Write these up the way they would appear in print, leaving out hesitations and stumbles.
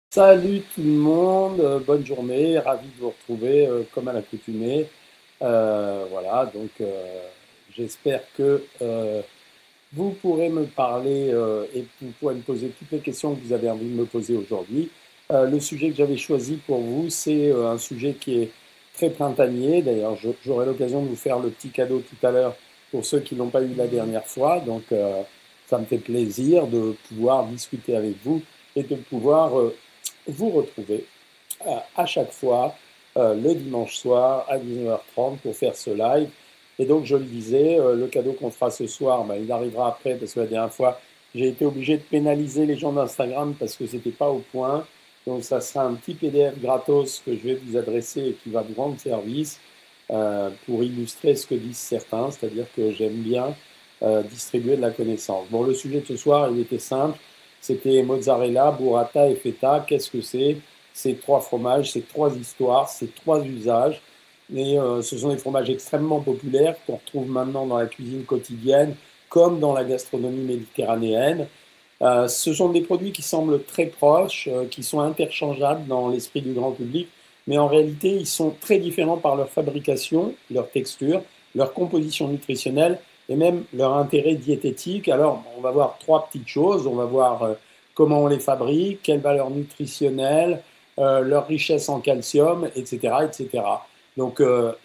Salut tout le monde, bonne journée, ravi de vous retrouver comme à l'accoutumée. Voilà, donc j'espère que vous pourrez me parler et vous pourrez me poser toutes les questions que vous avez envie de me poser aujourd'hui. Le sujet que j'avais choisi pour vous, c'est un sujet qui est très printanier. D'ailleurs, j'aurai l'occasion de vous faire le petit cadeau tout à l'heure pour ceux qui l'ont pas eu la dernière fois. Donc, ça me fait plaisir de pouvoir discuter avec vous et de pouvoir vous retrouver à chaque fois le dimanche soir à 19h30 pour faire ce live. Et donc, je le disais, le cadeau qu'on fera ce soir, ben, il arrivera après parce que la dernière fois, j'ai été obligé de pénaliser les gens d'Instagram parce que c'était pas au point. Donc, ça sera un petit PDF gratos que je vais vous adresser et qui va vous rendre service pour illustrer ce que disent certains, c'est-à-dire que j'aime bien distribuer de la connaissance. Bon, le sujet de ce soir, il était simple. C'était mozzarella, burrata et feta. Qu'est-ce que c'est? Ces trois fromages, ces trois histoires, ces trois usages. Et ce sont des fromages extrêmement populaires qu'on retrouve maintenant dans la cuisine quotidienne comme dans la gastronomie méditerranéenne. Ce sont des produits qui semblent très proches, qui sont interchangeables dans l'esprit du grand public, mais en réalité, ils sont très différents par leur fabrication, leur texture, leur composition nutritionnelle et même leur intérêt diététique. Alors, on va voir trois petites choses. On va voir comment on les fabrique, quelle valeur nutritionnelle, leur richesse en calcium, etc., etc. Donc,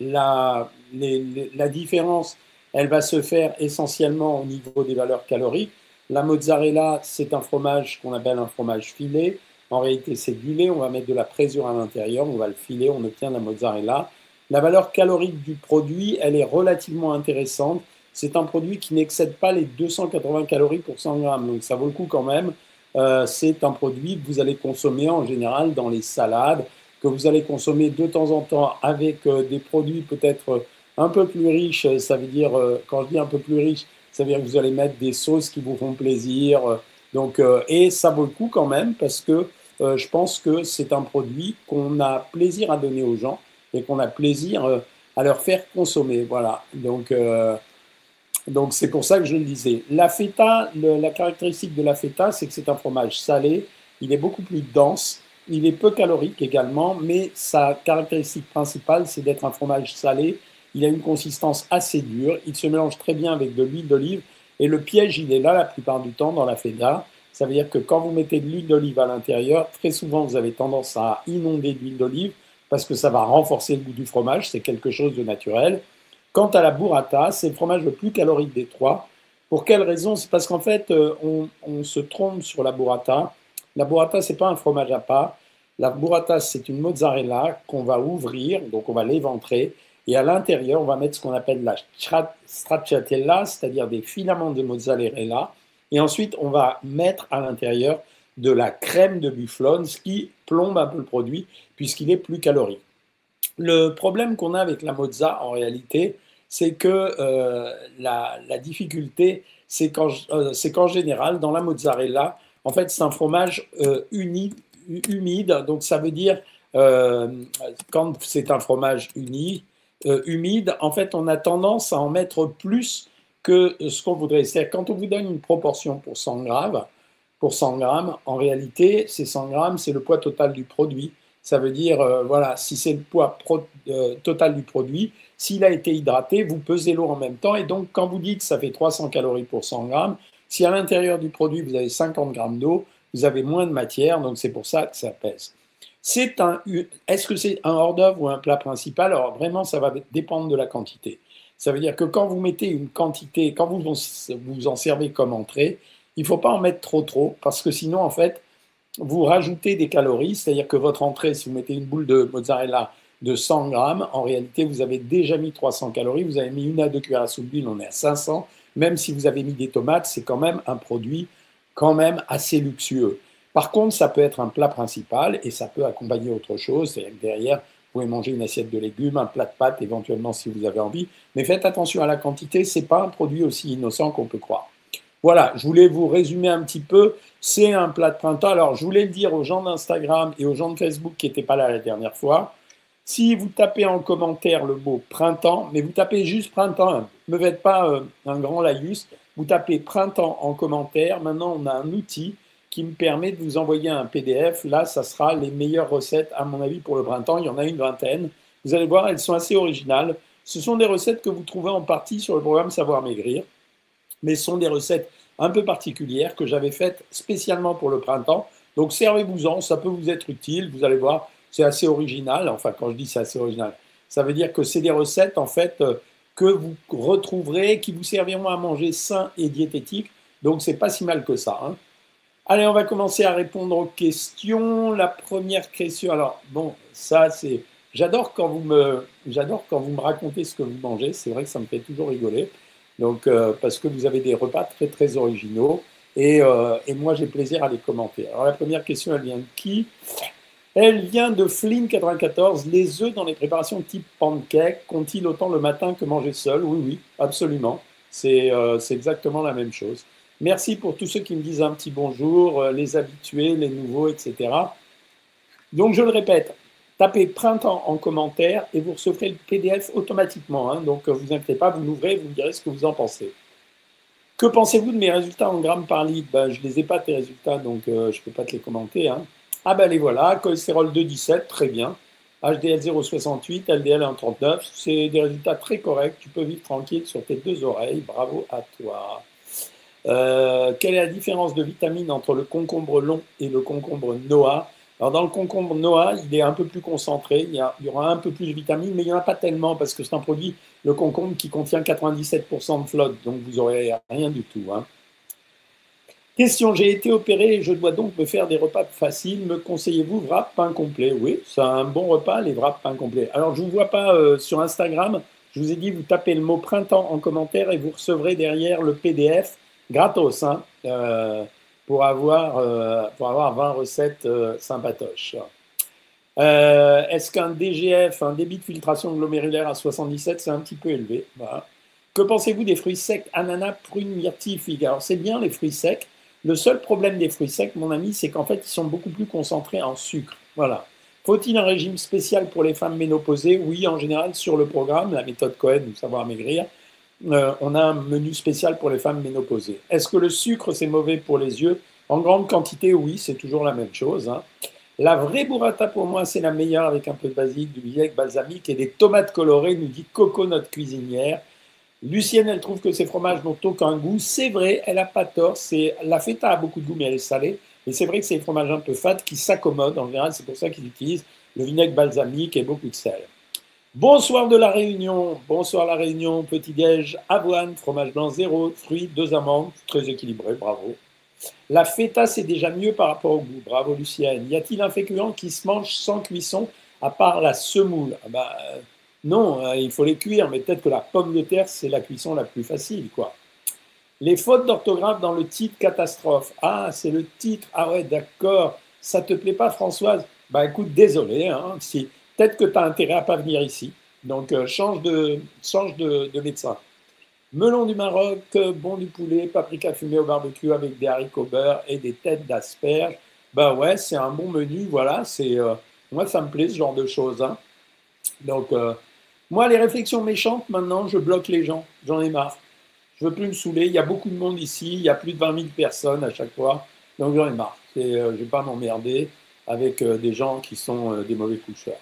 la différence, elle va se faire essentiellement au niveau des valeurs caloriques. La mozzarella, c'est un fromage qu'on appelle un fromage filé. En réalité, c'est du lait, on va mettre de la présure à l'intérieur, on va le filer, on obtient de la mozzarella. La valeur calorique du produit, elle est relativement intéressante. C'est un produit qui n'excède pas les 280 calories pour 100 grammes, donc ça vaut le coup quand même. C'est un produit que vous allez consommer en général dans les salades, que vous allez consommer de temps en temps avec des produits peut-être un peu plus riches. Ça veut dire, quand je dis un peu plus riche, ça veut dire que vous allez mettre des sauces qui vous font plaisir. Donc, et ça vaut le coup quand même parce que je pense que c'est un produit qu'on a plaisir à donner aux gens et qu'on a plaisir à leur faire consommer. Voilà. Donc c'est pour ça que je le disais. La feta, la caractéristique de la feta, c'est que c'est un fromage salé. Il est beaucoup plus dense. Il est peu calorique également, mais sa caractéristique principale, c'est d'être un fromage salé. Il a une consistance assez dure. Il se mélange très bien avec de l'huile d'olive. Et le piège, il est là la plupart du temps dans la feta. Ça veut dire que quand vous mettez de l'huile d'olive à l'intérieur, très souvent vous avez tendance à inonder d'huile d'olive parce que ça va renforcer le goût du fromage. C'est quelque chose de naturel. Quant à la burrata, c'est le fromage le plus calorique des trois. Pour quelle raison? C'est parce qu'en fait, on se trompe sur la burrata. La burrata, c'est pas un fromage à part. La burrata, c'est une mozzarella qu'on va ouvrir, donc on va l'éventrer, et à l'intérieur, on va mettre ce qu'on appelle la stracciatella, c'est-à-dire des filaments de mozzarella, et ensuite, on va mettre à l'intérieur de la crème de bufflone, ce qui plombe un peu le produit, puisqu'il est plus calorique. Le problème qu'on a avec la mozza, en réalité, c'est que la difficulté, c'est qu'en général, dans la mozzarella, en fait, c'est un fromage humide. Donc, ça veut dire, euh, quand c'est un fromage humide, en fait, on a tendance à en mettre plus que ce qu'on voudrait. C'est-à-dire, quand on vous donne une proportion pour 100 grammes, en réalité, ces 100 grammes, c'est le poids total du produit. Ça veut dire, voilà, si c'est le poids total du produit, s'il a été hydraté, vous pesez l'eau en même temps. Et donc, quand vous dites que ça fait 300 calories pour 100 grammes, si à l'intérieur du produit, vous avez 50 grammes d'eau, vous avez moins de matière. Donc, c'est pour ça que ça pèse. Est-ce que c'est un hors-d'œuvre ou un plat principal? Alors, vraiment, ça va dépendre de la quantité. Ça veut dire que quand vous mettez une quantité, quand vous en servez comme entrée, il ne faut pas en mettre trop, parce que sinon, en fait, vous rajoutez des calories, c'est-à-dire que votre entrée, si vous mettez une boule de mozzarella de 100 grammes, en réalité, vous avez déjà mis 300 calories, vous avez mis une à deux cuillères à soupe d'huile, on est à 500. Même si vous avez mis des tomates, c'est quand même un produit quand même assez luxueux. Par contre, ça peut être un plat principal et ça peut accompagner autre chose, c'est-à-dire que derrière, vous pouvez manger une assiette de légumes, un plat de pâtes éventuellement si vous avez envie, mais faites attention à la quantité, ce n'est pas un produit aussi innocent qu'on peut croire. Voilà, je voulais vous résumer un petit peu. C'est un plat de printemps. Alors, je voulais le dire aux gens d'Instagram et aux gens de Facebook qui n'étaient pas là la dernière fois. Si vous tapez en commentaire le mot printemps, mais vous tapez juste printemps, hein, ne me faites pas un grand laïus, vous tapez printemps en commentaire. Maintenant, on a un outil qui me permet de vous envoyer un PDF. Là, ça sera les meilleures recettes, à mon avis, pour le printemps. Il y en a une vingtaine. Vous allez voir, elles sont assez originales. Ce sont des recettes que vous trouvez en partie sur le programme Savoir Maigrir, mais ce sont des recettes un peu particulières que j'avais faites spécialement pour le printemps. Donc servez-vous-en, ça peut vous être utile. Vous allez voir, c'est assez original. Enfin, quand je dis c'est assez original, ça veut dire que c'est des recettes, en fait, que vous retrouverez, qui vous serviront à manger sain et diététique. Donc, c'est pas si mal que ça, hein. Allez, on va commencer à répondre aux questions. La première question, alors, bon, ça, c'est... j'adore quand vous me racontez ce que vous mangez. C'est vrai que ça me fait toujours rigoler. Donc, parce que vous avez des repas très, très originaux. Et moi, j'ai plaisir à les commenter. Alors, la première question, elle vient de qui? Elle vient de Flynn94. Les œufs dans les préparations type pancake comptent-ils autant le matin que manger seul? Oui, oui, absolument. C'est exactement la même chose. Merci pour tous ceux qui me disent un petit bonjour, les habitués, les nouveaux, etc. Donc, je le répète, tapez printemps en commentaire et vous recevrez le PDF automatiquement, hein. Donc, vous inquiétez pas, vous l'ouvrez, vous me direz ce que vous en pensez. Que pensez-vous de mes résultats en grammes par litre? Ben, je ne les ai pas, tes résultats, donc je ne peux pas te les commenter, hein. Ah ben les voilà, cholestérol 2,17, très bien. HDL 0,68, LDL 1,39, c'est des résultats très corrects. Tu peux vivre tranquille sur tes deux oreilles. Bravo à toi. Quelle est la différence de vitamine entre le concombre long et le concombre Noah? Alors dans le concombre Noah, il est un peu plus concentré, il y aura un peu plus de vitamines, mais il n'y en a pas tellement parce que c'est un produit, le concombre, qui contient 97% de flotte, donc vous n'aurez rien du tout, hein. Question, j'ai été opéré et je dois donc me faire des repas faciles. Me conseillez-vous wrap pain complet? Oui, c'est un bon repas, les wrap pain complet. Alors, je ne vous vois pas sur Instagram. Je vous ai dit, vous tapez le mot printemps en commentaire et vous recevrez derrière le PDF gratos, hein, pour avoir 20 recettes sympatoches. Est-ce qu'un DGF, un débit de filtration glomérulaire à 77, c'est un petit peu élevé? Voilà. Que pensez-vous des fruits secs, ananas, prunes, myrtilles, figues? Alors, c'est bien les fruits secs. Le seul problème des fruits secs, mon ami, c'est qu'en fait, ils sont beaucoup plus concentrés en sucre. Voilà. Faut-il un régime spécial pour les femmes ménopausées? Oui, en général, sur le programme, la méthode Cohen, ou Savoir Maigrir, on a un menu spécial pour les femmes ménopausées. Est-ce que le sucre, c'est mauvais pour les yeux? En grande quantité, oui, c'est toujours la même chose, hein. La vraie burrata, pour moi, c'est la meilleure, avec un peu de basilic, du vinaigre balsamique et des tomates colorées, nous dit Coco, notre cuisinière. Lucienne, elle trouve que ces fromages n'ont aucun goût. C'est vrai, elle n'a pas tort. La feta a beaucoup de goût, mais elle est salée. Mais c'est vrai que c'est des fromages un peu fades qui s'accommodent. En général, c'est pour ça qu'ils utilisent le vinaigre balsamique et beaucoup de sel. Bonsoir de la Réunion. Bonsoir la Réunion. Petit-déj, avoine, fromage blanc 0, fruits, 2 amandes. Très équilibré, bravo. La feta, c'est déjà mieux par rapport au goût. Bravo Lucienne. Y a-t-il un féculent qui se mange sans cuisson à part la semoule? Non, il faut les cuire, mais peut-être que la pomme de terre, c'est la cuisson la plus facile, quoi. Les fautes d'orthographe dans le titre catastrophe. Ah, c'est le titre. Ah ouais, d'accord. Ça te plaît pas, Françoise? Bah écoute, désolé, hein, si, peut-être que tu as intérêt à pas venir ici. Donc change de médecin. Melon du Maroc, bon du poulet, paprika fumé au barbecue avec des haricots beurre et des têtes d'asperges. Bah ouais, c'est un bon menu, voilà. Moi, ça me plaît ce genre de choses, hein. Donc, moi, les réflexions méchantes, maintenant, je bloque les gens. J'en ai marre. Je veux plus me saouler. Il y a beaucoup de monde ici. Il y a plus de 20 000 personnes à chaque fois. Donc, j'en ai marre. Je ne vais pas m'emmerder avec des gens qui sont des mauvais coucheurs.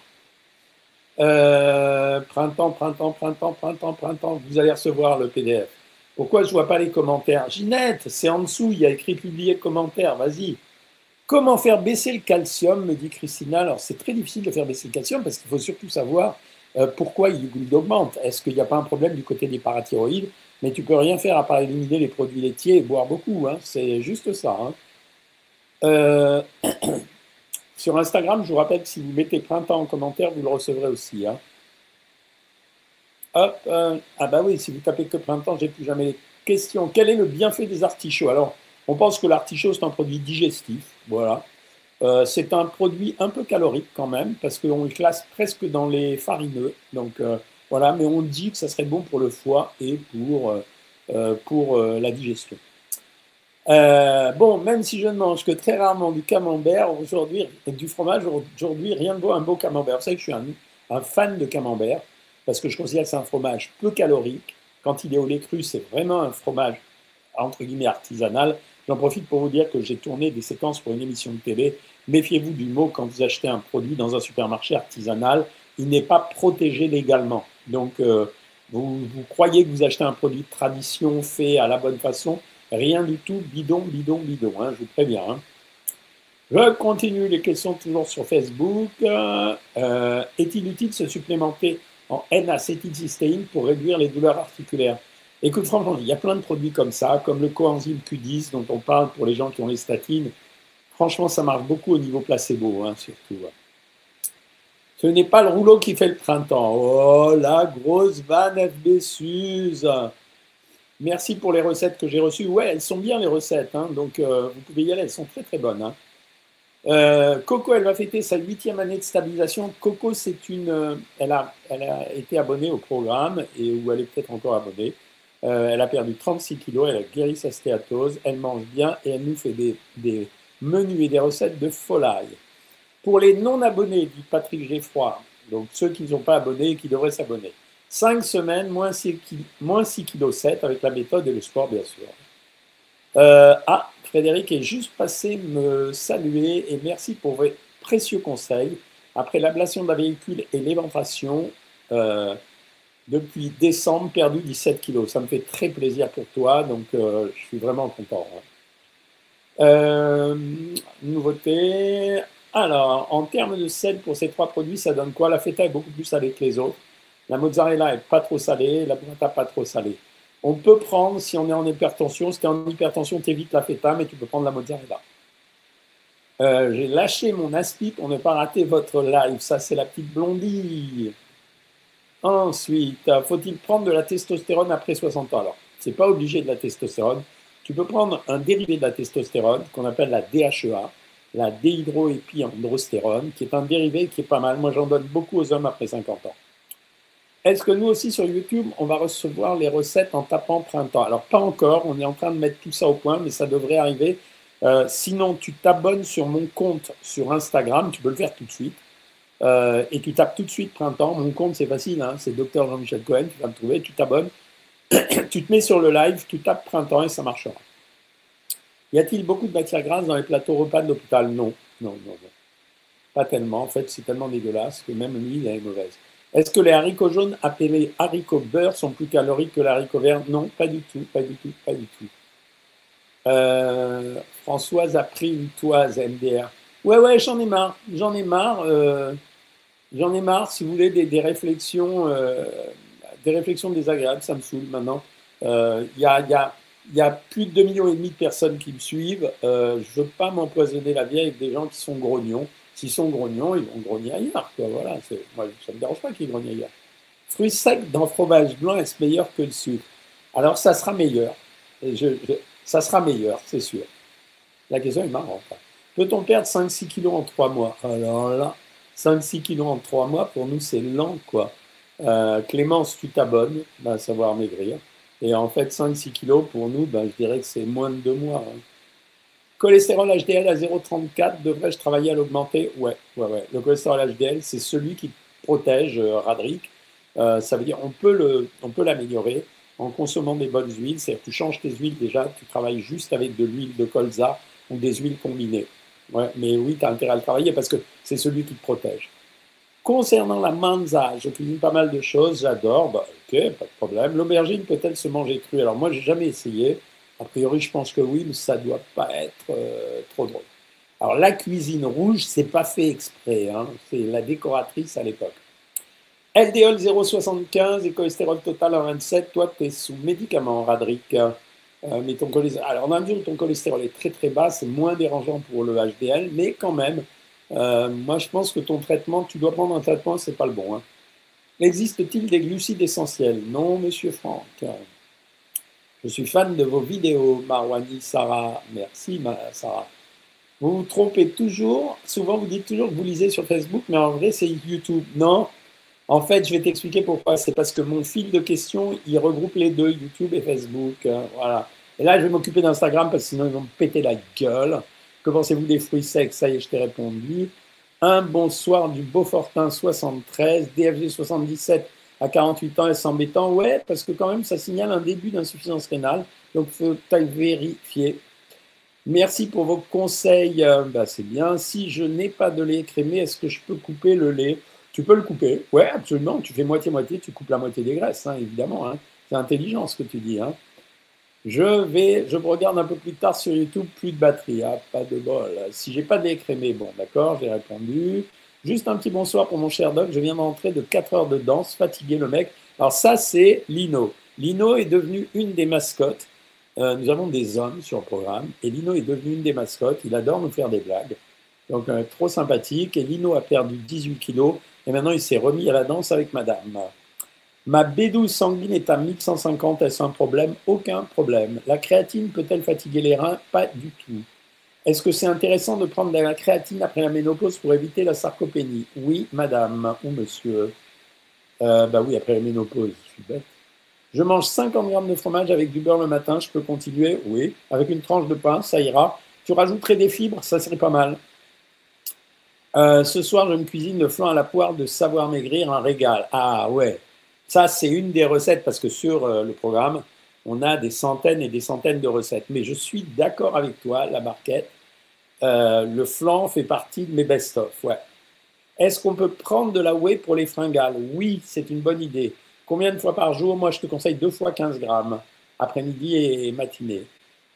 Printemps, printemps, printemps, printemps, printemps. Vous allez recevoir le PDF. Pourquoi je ne vois pas les commentaires? Ginette, c'est en dessous. Il y a écrit publier commentaire. Vas-y. Comment faire baisser le calcium, me dit Christina. Alors, c'est très difficile de faire baisser le calcium parce qu'il faut surtout savoir pourquoi il augmente. Est-ce qu'il n'y a pas un problème du côté des parathyroïdes? Mais tu peux rien faire à part éliminer les produits laitiers et boire beaucoup, hein. C'est juste ça, hein. Sur Instagram, je vous rappelle que si vous mettez printemps en commentaire, vous le recevrez aussi, hein. Hop, ah bah oui, si vous tapez que printemps, j'ai plus jamais les questions. Quel est le bienfait des artichauts? Alors, on pense que l'artichaut, c'est un produit digestif, voilà. C'est un produit un peu calorique quand même, parce qu'on le classe presque dans les farineux. Donc voilà, mais on dit que ça serait bon pour le foie et pour la digestion. Bon, même si je ne mange que très rarement du camembert aujourd'hui, et du fromage, aujourd'hui, rien ne vaut un beau camembert. Vous savez que je suis un fan de camembert, parce que je considère que c'est un fromage peu calorique. Quand il est au lait cru, c'est vraiment un fromage, entre guillemets, artisanal. J'en profite pour vous dire que j'ai tourné des séquences pour une émission de télé. Méfiez-vous du mot quand vous achetez un produit dans un supermarché artisanal. Il n'est pas protégé légalement. Donc, vous croyez que vous achetez un produit de tradition fait à la bonne façon. Rien du tout, bidon, bidon, bidon, hein, je vous préviens. Hein. Je continue les questions toujours sur Facebook. Est-il utile de se supplémenter en N-acétylcystéine pour réduire les douleurs articulaires? Écoute, franchement, il y a plein de produits comme ça, comme le coenzyme Q10 dont on parle pour les gens qui ont les statines. Franchement, ça marche beaucoup au niveau placebo, hein, surtout. Ce n'est pas le rouleau qui fait le printemps. Oh, la grosse vanne FB Suze. Merci pour les recettes que j'ai reçues. Ouais, elles sont bien les recettes, hein, donc vous pouvez y aller, elles sont très très bonnes. Hein. Coco, elle va fêter sa 8e année de stabilisation. Coco, c'est une, elle a été abonnée au programme, et où elle est peut-être encore abonnée. Elle a perdu 36 kilos, elle a guéri sa stéatose, elle mange bien et elle nous fait des menus et des recettes de folie. Pour les non-abonnés, dit Patrick Geffroy, donc ceux qui ne sont pas abonnés et qui devraient s'abonner, 5 semaines, moins 6,7 kg avec la méthode et le sport, bien sûr. Frédéric est juste passé me saluer et merci pour vos précieux conseils. Après l'ablation de la vésicule et l'éventration, depuis décembre, perdu 17 kilos. Ça me fait très plaisir pour toi, donc je suis vraiment content. Nouveauté. Alors, en termes de sel pour ces 3 produits, ça donne quoi? La feta est beaucoup plus salée que les autres. La mozzarella est pas trop salée, la burrata pas trop salée. On peut prendre, si on est en hypertension, si tu es en hypertension, tu évites la feta, mais tu peux prendre la mozzarella. J'ai lâché mon aspi pour ne pas rater votre live. Ça, c'est la petite blondie. Ensuite, faut-il prendre de la testostérone après 60 ans? Alors, ce n'est pas obligé de la testostérone. Tu peux prendre un dérivé de la testostérone qu'on appelle la DHEA, la déhydroépiandrostérone, qui est un dérivé qui est pas mal. Moi, j'en donne beaucoup aux hommes après 50 ans. Est-ce que nous aussi sur YouTube, on va recevoir les recettes en tapant printemps? Alors, pas encore. On est en train de mettre tout ça au point, mais ça devrait arriver. Sinon, tu t'abonnes sur mon compte sur Instagram. Tu peux le faire tout de suite. Et tu tapes tout de suite printemps. Mon compte, c'est facile, hein, c'est Dr Jean-Michel Cohen, tu vas me trouver, tu t'abonnes, tu te mets sur le live, tu tapes printemps et ça marchera. Y a-t-il beaucoup de matières grasses dans les plateaux repas de l'hôpital? Non, non, non, non. Pas tellement. En fait, c'est tellement dégueulasse que même l'huile est mauvaise. Est-ce que les haricots jaunes appelés haricots beurre sont plus caloriques que les haricots verts? Non, pas du tout, pas du tout, pas du tout. Françoise a pris une toise MDR. Ouais, j'en ai marre, j'en ai marre. J'en ai marre, si vous voulez, des réflexions désagréables, ça me saoule maintenant. Il y a plus de 2,5 millions de personnes qui me suivent. Je ne veux pas m'empoisonner la vie avec des gens qui sont grognons. S'ils sont grognons, ils vont grogner ailleurs. Quoi. Voilà, moi, ça ne me dérange pas qu'ils grognent ailleurs. Fruits secs dans fromage blanc, est-ce meilleur que le sucre? Alors, ça sera meilleur. Ça sera meilleur, c'est sûr. La question est marrante. Peut-on perdre 5-6 kilos en 3 mois? Alors là, 5-6 kilos en 3 mois, pour nous, c'est lent, quoi. Clémence, tu t'abonnes, va savoir maigrir. Et en fait, 5-6 kilos, pour nous, je dirais que c'est moins de 2 mois. Hein. Cholestérol HDL à 0,34, devrais-je travailler à l'augmenter? Ouais. Le cholestérol HDL, c'est celui qui protège Radric. Ça veut dire on peut l'améliorer en consommant des bonnes huiles. C'est-à-dire que tu changes tes huiles déjà, tu travailles juste avec de l'huile de colza ou des huiles combinées. Ouais, mais oui, tu as intérêt à le travailler parce que c'est celui qui te protège. Concernant la manza, je cuisine pas mal de choses, j'adore. Ok, pas de problème. L'aubergine peut-elle se manger crue? Alors moi, j'ai jamais essayé. A priori, je pense que oui, mais ça doit pas être trop drôle. Alors la cuisine rouge, c'est pas fait exprès. Hein. C'est la décoratrice à l'époque. LDL 0,75 et cholestérol total à 27. Toi, tu es sous médicament, Radric. Mais ton cholestérol, alors, dans la mesure où ton cholestérol est très très bas, c'est moins dérangeant pour le HDL, mais quand même, moi je pense que ton traitement, tu dois prendre un traitement, c'est pas le bon. Hein. Existe-t-il des glucides essentiels? Non, monsieur Franck. Je suis fan de vos vidéos, Marwani, Sarah. Merci, Sarah. Vous vous trompez toujours. Souvent, vous dites toujours que vous lisez sur Facebook, mais en vrai, c'est YouTube. Non. En fait, je vais t'expliquer pourquoi. C'est parce que mon fil de questions, il regroupe les deux, YouTube et Facebook. Voilà. Et là, je vais m'occuper d'Instagram parce que sinon, ils vont me péter la gueule. Que pensez-vous des fruits secs? Ça y est, je t'ai répondu. Un bonsoir du Beaufortin 73, DFG 77 à 48 ans, est-ce embêtant? Ouais, parce que quand même, ça signale un début d'insuffisance rénale. Donc, il faut vérifier. Merci pour vos conseils. Bah, c'est bien. Si je n'ai pas de lait écrémé, est-ce que je peux couper le lait? Tu peux le couper. Ouais, absolument. Tu fais moitié-moitié, tu coupes la moitié des graisses, hein, évidemment, hein. C'est intelligent ce que tu dis, hein. Je me regarde un peu plus tard sur YouTube, plus de batterie. Ah, pas de bol. Si j'ai pas de lait écrémé, bon, d'accord, j'ai répondu. Juste un petit bonsoir pour mon cher Doc. Je viens d'entrer de 4 heures de danse, fatigué le mec. Alors ça, c'est Lino. Lino est devenu une des mascottes. Nous avons des hommes sur le programme et Lino est devenu une des mascottes. Il adore nous faire des blagues. Donc trop sympathique. Et Lino a perdu 18 kilos et maintenant il s'est remis à la danse avec madame. Ma B12 sanguine est à 1150, est-ce un problème? Aucun problème. La créatine peut-elle fatiguer les reins? Pas du tout. Est-ce que c'est intéressant de prendre de la créatine après la ménopause pour éviter la sarcopénie? Oui, madame ou monsieur. Bah oui, après la ménopause, je suis bête. Je mange 50 grammes de fromage avec du beurre le matin, je peux continuer? Oui. Avec une tranche de pain, ça ira. Tu rajouterais des fibres, ça serait pas mal. Ce soir, je me cuisine le flan à la poire de Savoir Maigrir, un régal. Ah ouais, ça c'est une des recettes parce que sur le programme, on a des centaines et des centaines de recettes. Mais je suis d'accord avec toi, la barquette. Le flan fait partie de mes best-of. Ouais. Est-ce qu'on peut prendre de la whey pour les fringales? Oui, c'est une bonne idée. Combien de fois par jour? Moi, je te conseille 2 fois 15 grammes, après-midi et matinée.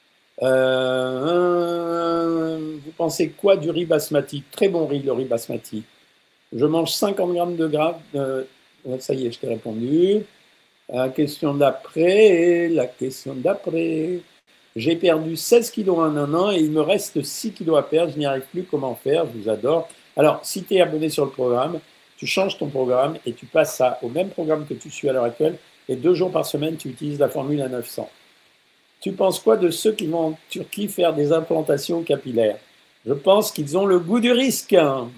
Vous pensez quoi du riz basmati? Très bon riz, le riz basmati. Je mange 50 grammes de gras. Ça y est, je t'ai répondu. La question d'après, la question d'après. J'ai perdu 16 kilos en un an et il me reste 6 kilos à perdre. Je n'y arrive plus. Comment faire? Je vous adore. Alors, si tu es abonné sur le programme, tu changes ton programme et tu passes au même programme que tu suis à l'heure actuelle. Et 2 jours par semaine, tu utilises la formule à 900. Tu penses quoi de ceux qui vont en Turquie faire des implantations capillaires? Je pense qu'ils ont le goût du risque.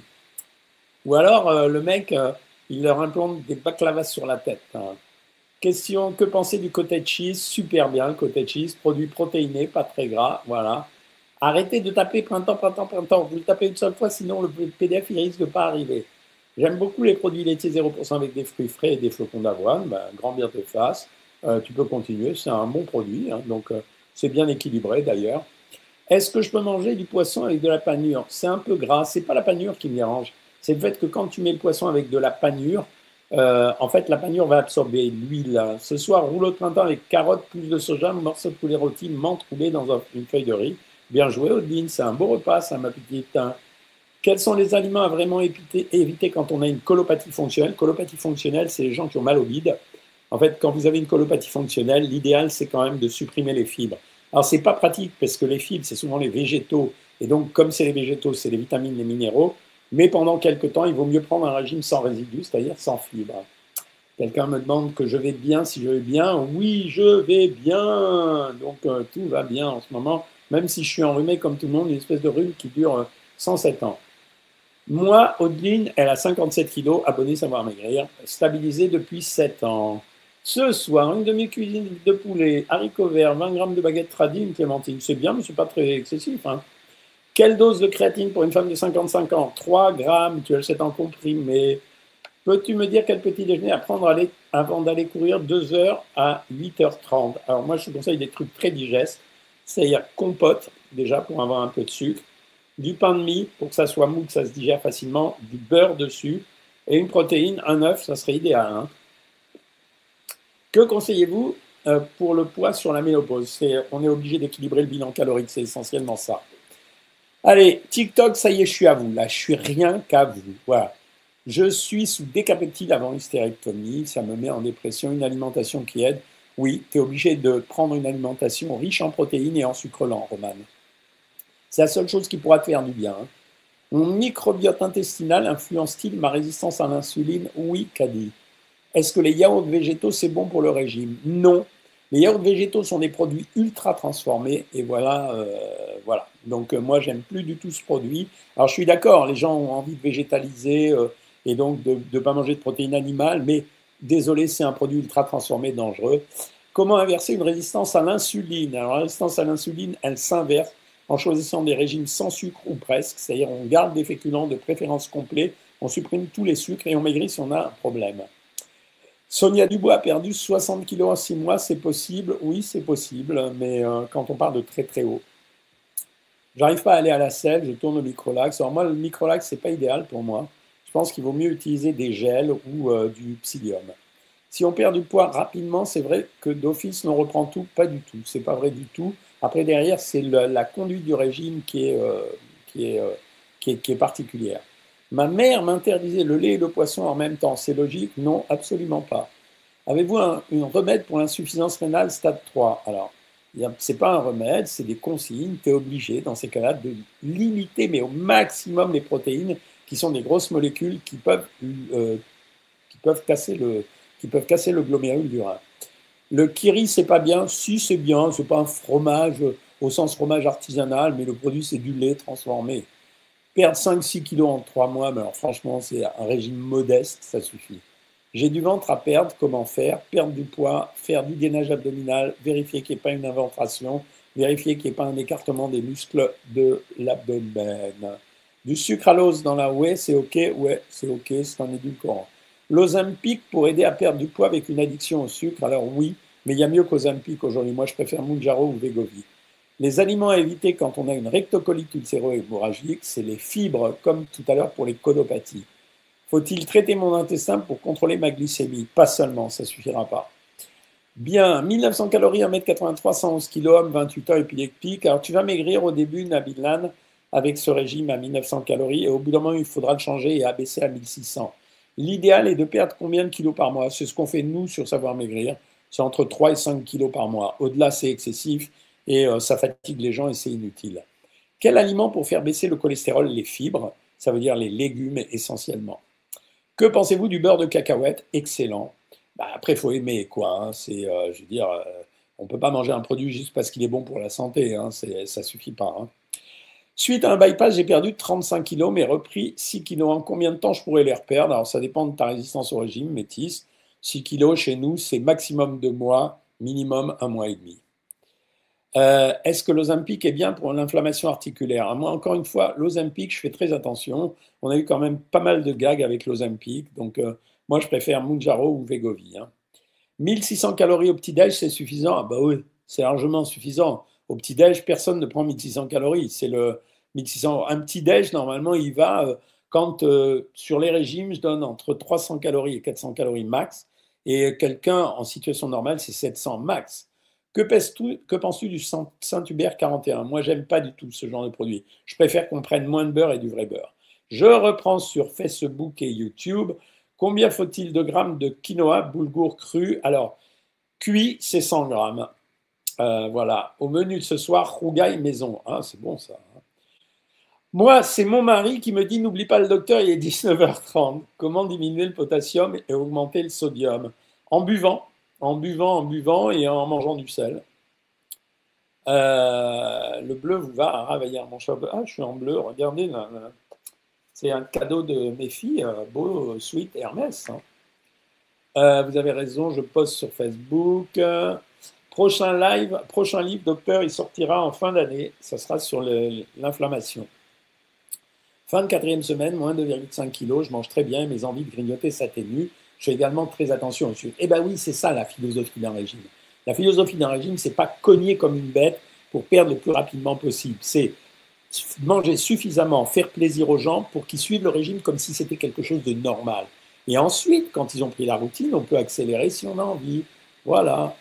Ou alors, le mec, il leur implante des baklavas sur la tête, hein. Question, que penser du cottage cheese? Super bien, le cottage cheese, produit protéiné, pas très gras, voilà. Arrêtez de taper printemps, printemps, printemps. Vous le tapez une seule fois, sinon le PDF, il risque de pas arriver. J'aime beaucoup les produits laitiers 0% avec des fruits frais et des flocons d'avoine. Ben, grand bien te fasse. Tu peux continuer, c'est un bon produit, hein, donc c'est bien équilibré d'ailleurs. Est-ce que je peux manger du poisson avec de la panure? C'est un peu gras, c'est pas la panure qui me dérange, c'est le fait que quand tu mets le poisson avec de la panure, en fait la panure va absorber l'huile. Ce soir, rouleau de printemps avec carottes, plus de soja, morceaux de poulet rôti, menthe roulée dans une feuille de riz. Bien joué, Odine, c'est un beau repas, ça, ma petite. Quels sont les aliments à vraiment éviter quand on a une colopathie fonctionnelle? Colopathie fonctionnelle, c'est les gens qui ont mal au bide. En fait, quand vous avez une colopathie fonctionnelle, l'idéal, c'est quand même de supprimer les fibres. Alors, c'est pas pratique parce que les fibres, c'est souvent les végétaux. Et donc, comme c'est les végétaux, c'est les vitamines, les minéraux. Mais pendant quelques temps, il vaut mieux prendre un régime sans résidus, c'est-à-dire sans fibres. Quelqu'un me demande que je vais bien, si je vais bien. Oui, je vais bien. Donc, tout va bien en ce moment. Même si je suis enrhumé comme tout le monde, une espèce de rhume qui dure 107 ans. Moi, Audeline, elle a 57 kilos, abonnée Savoir Maigrir, stabilisée depuis 7 ans. Ce soir, une demi-cuisine de poulet, haricots verts, 20 grammes de baguette tradie, une clémentine. C'est bien, mais c'est pas très excessif, hein. Quelle dose de créatine pour une femme de 55 ans? 3 grammes, tu achètes en comprimé. Peux-tu me dire quel petit déjeuner à prendre avant d'aller courir 2 heures à 8h30? Alors moi, je te conseille des trucs très digestes, c'est-à-dire compote, déjà, pour avoir un peu de sucre, du pain de mie pour que ça soit mou, que ça se digère facilement, du beurre dessus, et une protéine, un œuf, ça serait idéal, hein. Que conseillez-vous pour le poids sur la ménopause? On est obligé d'équilibrer le bilan calorique, c'est essentiellement ça. Allez, TikTok, ça y est, je suis à vous. Là, je suis rien qu'à vous. Voilà. Je suis sous décapeptide avant l'hystérectomie. Ça me met en dépression. Une alimentation qui aide. Oui, tu es obligé de prendre une alimentation riche en protéines et en sucre lent, Roman. C'est la seule chose qui pourra te faire du bien, hein. Mon microbiote intestinal influence-t-il ma résistance à l'insuline? Oui, Caddy. Est-ce que les yaourts végétaux, c'est bon pour le régime? Non. Les yaourts végétaux sont des produits ultra transformés et voilà, voilà. Donc moi, j'aime plus du tout ce produit. Alors je suis d'accord, les gens ont envie de végétaliser et donc de ne pas manger de protéines animales, mais désolé, c'est un produit ultra transformé dangereux. Comment inverser une résistance à l'insuline? Alors la résistance à l'insuline, elle s'inverse en choisissant des régimes sans sucre ou presque, c'est-à-dire on garde des féculents de préférence complets, on supprime tous les sucres et on maigrit si on a un problème. Sonia Dubois a perdu 60 kilos en 6 mois, c'est possible? Oui, c'est possible, mais quand on parle de très très haut. J'arrive pas à aller à la selle, je tourne au microlax. Alors moi, le microlax, c'est pas idéal pour moi. Je pense qu'il vaut mieux utiliser des gels ou du psyllium. Si on perd du poids rapidement, c'est vrai que d'office, on reprend tout, pas du tout. C'est pas vrai du tout. Après, derrière, c'est la conduite du régime qui est, qui est particulière. Ma mère m'interdisait le lait et le poisson en même temps. C'est logique? Non, absolument pas. Avez-vous un remède pour l'insuffisance rénale stade 3? Alors, ce n'est pas un remède, c'est des consignes. Tu es obligé, dans ces cas-là, de limiter, mais au maximum, les protéines, qui sont des grosses molécules qui peuvent casser qui peuvent casser le glomérule du rein. Le kiri, c'est pas bien. Si, c'est bien. C'est pas un fromage au sens fromage artisanal, mais le produit, c'est du lait transformé. Perdre 5-6 kilos en 3 mois, mais alors franchement, c'est un régime modeste, ça suffit. J'ai du ventre à perdre, comment faire? Perdre du poids, faire du gainage abdominal, vérifier qu'il n'y ait pas une inventration, vérifier qu'il n'y ait pas un écartement des muscles de l'abdomen. Du sucralose dans la whey, c'est ok? Ouais, c'est ok, c'est un édulcorant. L'Ozempic pour aider à perdre du poids avec une addiction au sucre, alors oui, mais il y a mieux qu'Ozempic aujourd'hui. Moi, je préfère Mounjaro ou Wegovy. Les aliments à éviter quand on a une rectocolite ulcéro-hémorragique, c'est les fibres, comme tout à l'heure pour les codopathies. Faut-il traiter mon intestin pour contrôler ma glycémie? Pas seulement, ça ne suffira pas. Bien, 1900 calories, 1m83, 111 kg, homme, 28 ans, épileptique. Alors tu vas maigrir au début, Nabilan, avec ce régime à 1900 calories, et au bout d'un moment, il faudra le changer et abaisser à 1600. L'idéal est de perdre combien de kilos par mois? C'est ce qu'on fait nous sur Savoir Maigrir. C'est entre 3 et 5 kilos par mois. Au-delà, c'est excessif et ça fatigue les gens et c'est inutile. Quel aliment pour faire baisser le cholestérol? Les fibres, ça veut dire les légumes essentiellement. Que pensez-vous du beurre de cacahuète? Excellent. Bah, après, il faut aimer, quoi. Hein. Je veux dire, on ne peut pas manger un produit juste parce qu'il est bon pour la santé. Hein. Ça ne suffit pas. Hein. Suite à un bypass, j'ai perdu 35 kilos, mais repris 6 kilos. En combien de temps je pourrais les reperdre? Alors, ça dépend de ta résistance au régime, métis. 6 kilos, chez nous, c'est maximum 2 mois, minimum 1 mois et demi. Est-ce que l'Ozempic est bien pour l'inflammation articulaire? Moi, encore une fois, l'Ozempic, je fais très attention. On a eu quand même pas mal de gags avec l'Ozempic. Donc, moi, je préfère Mounjaro ou Wegovy. Hein. 1600 calories au petit-déj, c'est suffisant? Ah bah oui, c'est largement suffisant. Au petit-déj, personne ne prend 1600 calories. C'est le 1600. Un petit-déj, normalement, il va quand sur les régimes, je donne entre 300 calories et 400 calories max. Et quelqu'un en situation normale, c'est 700 max. Que penses-tu du Saint-Hubert 41? Moi, j'aime pas du tout ce genre de produit. Je préfère qu'on prenne moins de beurre et du vrai beurre. Je reprends sur Facebook et YouTube. Combien faut-il de grammes de quinoa, boulgour cru? Alors, cuit, c'est 100 grammes. Voilà. Au menu de ce soir, rougail maison. Ah, c'est bon ça. Hein. Moi, c'est mon mari qui me dit n'oublie pas le docteur, il est 19h30. Comment diminuer le potassium et augmenter le sodium? En buvant, en buvant et en mangeant du sel. Le bleu vous va à ravir mon chat. Ah, je suis en bleu, regardez là. C'est un cadeau de mes filles, beau sweat Hermès. Hein. Vous avez raison, je poste sur Facebook. Prochain live, prochain livre, docteur, il sortira en fin d'année. Ça sera sur l'inflammation. Fin de 4e semaine, moins 2,5 kg. Je mange très bien, mes envies de grignoter s'atténuent. Je fais également très attention au sucre. Eh bien oui, c'est ça la philosophie d'un régime. La philosophie d'un régime, c'est pas cogner comme une bête pour perdre le plus rapidement possible. C'est manger suffisamment, faire plaisir aux gens pour qu'ils suivent le régime comme si c'était quelque chose de normal. Et ensuite, quand ils ont pris la routine, on peut accélérer si on a envie. Voilà.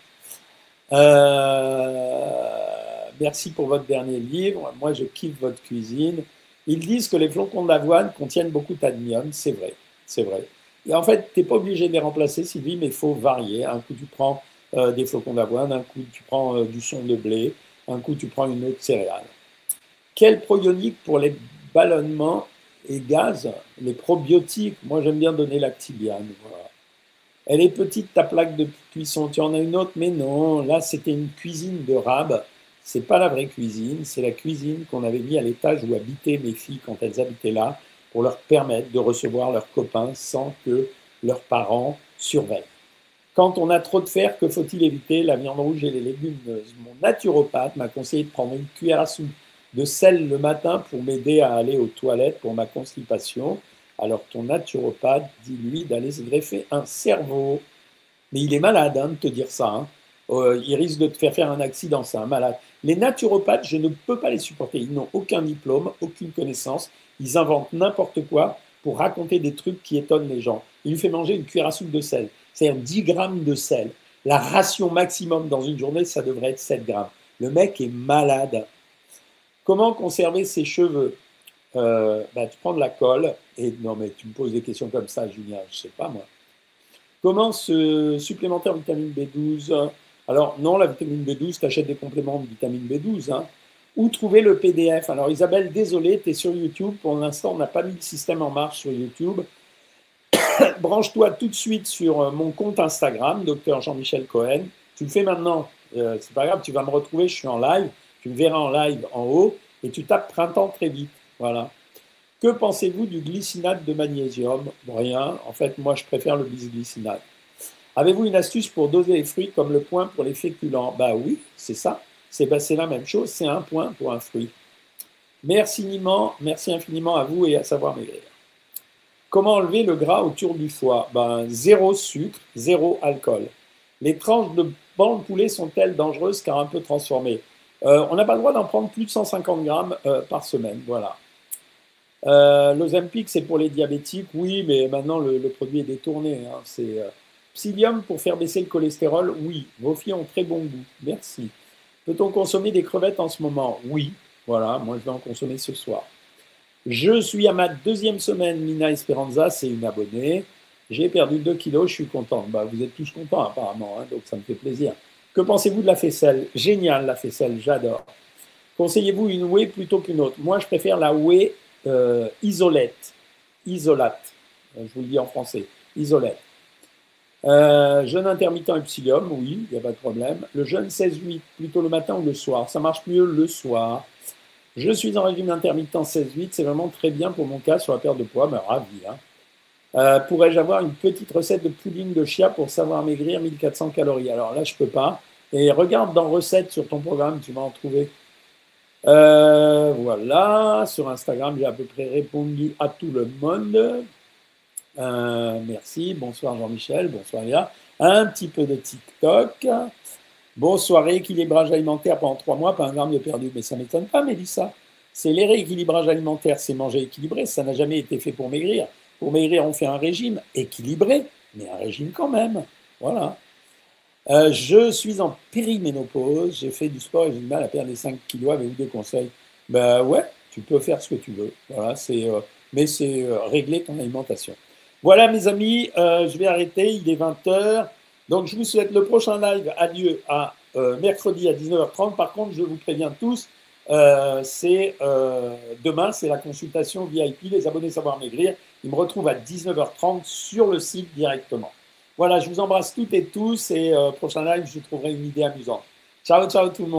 Merci pour votre dernier livre. Moi, je kiffe votre cuisine. Ils disent que les flocons d'avoine contiennent beaucoup de cadmium. C'est vrai, c'est vrai. Et en fait, tu n'es pas obligé de les remplacer, Sylvie, mais il faut varier. Un coup, tu prends des flocons d'avoine, un coup, tu prends du son de blé, un coup, tu prends une autre céréale. Quel probionique pour les ballonnements et gaz? Les probiotiques, moi j'aime bien donner l'actibiane. Voilà. Elle est petite ta plaque de cuisson, tu en as une autre, mais non, là c'était une cuisine de rab. C'est pas la vraie cuisine, c'est la cuisine qu'on avait mis à l'étage où habitaient mes filles quand elles habitaient là, pour leur permettre de recevoir leurs copains sans que leurs parents surveillent. Quand on a trop de fer, que faut-il éviter? La viande rouge et les légumineuses. Mon naturopathe m'a conseillé de prendre une cuillère à soupe de sel le matin pour m'aider à aller aux toilettes pour ma constipation. Alors ton naturopathe, dis-lui d'aller se greffer un cerveau. Mais il est malade hein, de te dire ça. Hein. Il risque de te faire un accident, c'est un malade. Les naturopathes, je ne peux pas les supporter. Ils n'ont aucun diplôme, aucune connaissance. Ils inventent n'importe quoi pour raconter des trucs qui étonnent les gens. Il lui fait manger une cuillère à soupe de sel, c'est-à-dire 10 grammes de sel. La ration maximum dans une journée, ça devrait être 7 grammes. Le mec est malade. Comment conserver ses cheveux? Tu prends de la colle, et non mais tu me poses des questions comme ça, Julien, je sais pas moi. Comment se supplémenter en vitamine B12? Alors non, la vitamine B12, tu achètes des compléments de vitamine B12. Hein. Où trouver le PDF? Alors Isabelle, désolé, tu es sur YouTube. Pour l'instant, on n'a pas mis le système en marche sur YouTube. Branche-toi tout de suite sur mon compte Instagram, Dr Jean-Michel Cohen. Tu le fais maintenant, c'est pas grave, tu vas me retrouver, je suis en live. Tu me verras en live en haut et tu tapes printemps très vite. Voilà. Que pensez-vous du glycinate de magnésium? Rien. En fait, moi, je préfère le bisglycinate. Avez-vous une astuce pour doser les fruits comme le point pour les féculents? Bah oui, c'est ça. C'est la même chose, c'est un point pour un fruit. Merci infiniment à vous et à Savoir Maigrir. Comment enlever le gras autour du foie? Zéro sucre, zéro alcool. Les tranches de banc de poulet sont-elles dangereuses car un peu transformées? On n'a pas le droit d'en prendre plus de 150 grammes par semaine. Voilà. L'Ozempic, c'est pour les diabétiques, oui, mais maintenant le produit est détourné. Hein. C'est Psyllium pour faire baisser le cholestérol, oui. Vos filles ont très bon goût, merci. Peut-on consommer des crevettes en ce moment? Oui, voilà, moi je vais en consommer ce soir. Je suis à ma 2e semaine, Mina Esperanza, c'est une abonnée. J'ai perdu 2 kilos, je suis content. Vous êtes tous contents apparemment, hein, donc ça me fait plaisir. Que pensez-vous de la faisselle? Génial la faisselle, j'adore. Conseillez-vous une whey plutôt qu'une autre? Moi je préfère la whey isolate. Isolate, je vous le dis en français, isolate. Jeûne intermittent et psyllium, oui, il n'y a pas de problème. Le jeûne 16-8, plutôt le matin ou le soir? Ça marche mieux le soir. Je suis en régime intermittent 16-8, c'est vraiment très bien pour mon cas sur la perte de poids, mais ravi. Hein. Pourrais-je avoir une petite recette de pudding de chia pour savoir maigrir 1400 calories? Alors là, je ne peux pas. Et regarde dans recettes sur ton programme, tu vas en trouver. Voilà, sur Instagram, j'ai à peu près répondu à tout le monde. Merci, bonsoir Jean-Michel, bonsoir Léa. Un petit peu de TikTok. Bonsoir, rééquilibrage alimentaire pendant 3 mois, pas un gramme de perdu. Mais ça ne m'étonne pas, Mélissa. C'est les rééquilibrages alimentaires, c'est manger équilibré. Ça n'a jamais été fait pour maigrir. Pour maigrir, on fait un régime équilibré, mais un régime quand même. Voilà. Je suis en périménopause, j'ai fait du sport et j'ai du mal à perdre les 5 kilos. Avez-vous des conseils? Ouais, tu peux faire ce que tu veux. Voilà, mais c'est régler ton alimentation. Voilà mes amis, je vais arrêter, il est 20h. Donc je vous souhaite le prochain live a lieu à mercredi à 19h30. Par contre, je vous préviens tous, c'est demain, c'est la consultation VIP, les abonnés Savoir Maigrir. Ils me retrouvent à 19h30 sur le site directement. Voilà, je vous embrasse toutes et tous et prochain live, je trouverai une idée amusante. Ciao, ciao tout le monde.